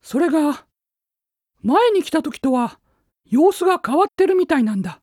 それが、前に来た時とは様子が変わってるみたいなんだ。